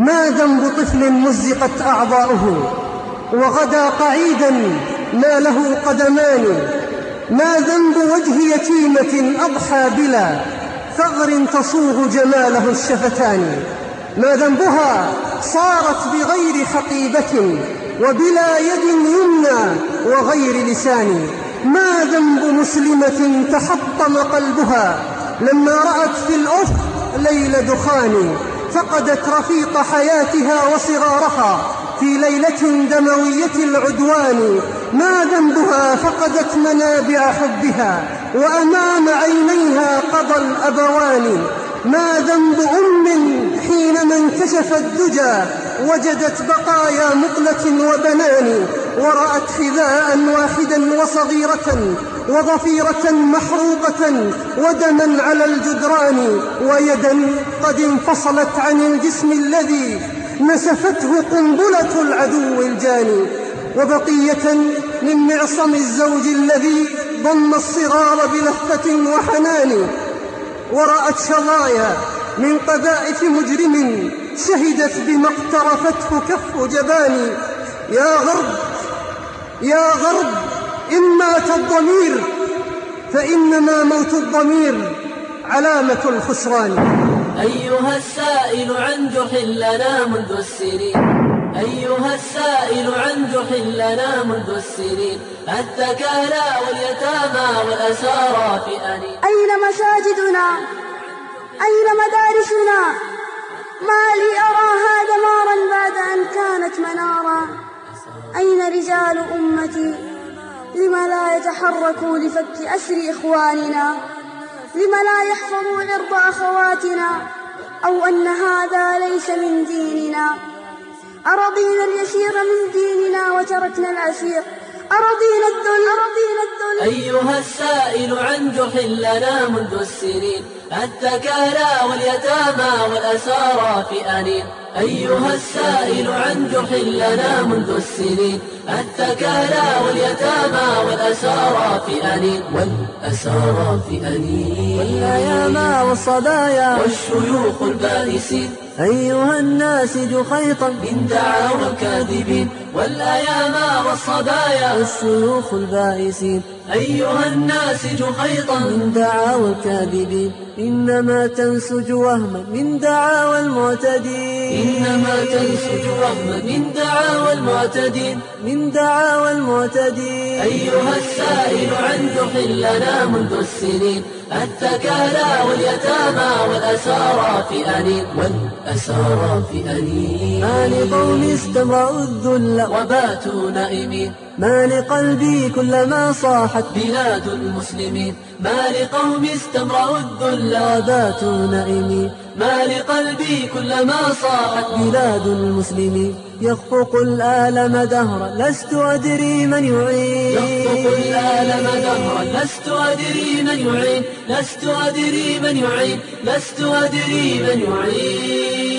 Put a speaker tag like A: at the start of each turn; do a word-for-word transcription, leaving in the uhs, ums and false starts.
A: ما ذنب طفل مزقت أعضاؤه وغدا قعيدا ما له قدمان؟ ما ذنب وجه يتيمة أضحى بلا ثغر تصوغ جماله الشفتان؟ ما ذنبها صارت بغير حقيبة وبلا يد يمنى وغير لسان؟ ما ذنب مسلمة تحطم قلبها لما رأت في الأفق ليل دخان؟ فقدت رفيق حياتها وصغارها في ليلة دموية العدوان. ما ذنبها فقدت منابع حبها وأمام عينيها قضى الأبوان؟ ما ذنب أم حينما انكشف الدجى وجدت بقايا مقلة وبنان ورأت حذاء واحدا وصغيرة وضفيرة محروقة ودما على الجدران ويدا قد انفصلت عن الجسم الذي نسفته قنبلة العدو الجاني وبقية من معصم الزوج الذي ضم الصغار بلهفة وحنان ورأت شظايا من قذائف مجرم شهدت بما اقترفته كف جبان. يا غرب يا غرب إن مات الضمير فإنما موت الضمير علامة الخسران.
B: أيها السائل عن جحل لنا منذ السنين أيها السائل عن جحل لنا منذ السنين الثكالى واليتامى والأسارى في أنين.
C: أين مساجدنا؟ أين مدارسنا؟ ما لي أراها دمارا بعد أن كانت منارا. أين رجال أمتي؟ لم لا يتحركوا لفك أسر إخواننا؟ لم لا يحفظوا عرض أخواتنا؟ أو أن هذا ليس من ديننا؟ أرضينا اليسير من ديننا وتركنا العسير؟ أرضينا الذل أرضينا الذل.
B: أيها السائل عن جحل لنا منذ السنين الثكالى واليتامى والأسارى في أنين. أيها السائل عن جحل لنا منذ السنين الثكالى واليتامى والأسارى في أنين والأسارى في أنين
D: والأيام والصبايا
B: والشيوخ البائسين.
D: أيها الناسج خيطا
B: من دعاوى الكاذبين والأيام والصبايا
D: والشيوخ البائسين.
B: أيها الناسج خيطا
D: من دعاوى الكاذبين إنما تنسج وهما من دعاوى المعتدين
B: إنما تنسج وهما من دعاوى المعتدين
D: من دعاوى المعتدين.
B: أيها السائل عن جحل لنا منذ السنين الثكالى واليتامى والأسارى في أنين والأسارى في أنين.
D: ما لقوم استمرأوا الذل
B: وباتوا نائمين.
D: ما لقلبي كلما صاحت
B: بلاد المسلمين. ما لقوم استمرأوا الذل
D: وباتوا نائمين.
B: ما لقلبي كلما صاحت
D: بلاد المسلمين. يخفق الآلم دهرا لست أدري من يعين.
B: يخفق الآلم دهرا لست أدري من يعين. لست أدري من يعين. لست أدري من يعين.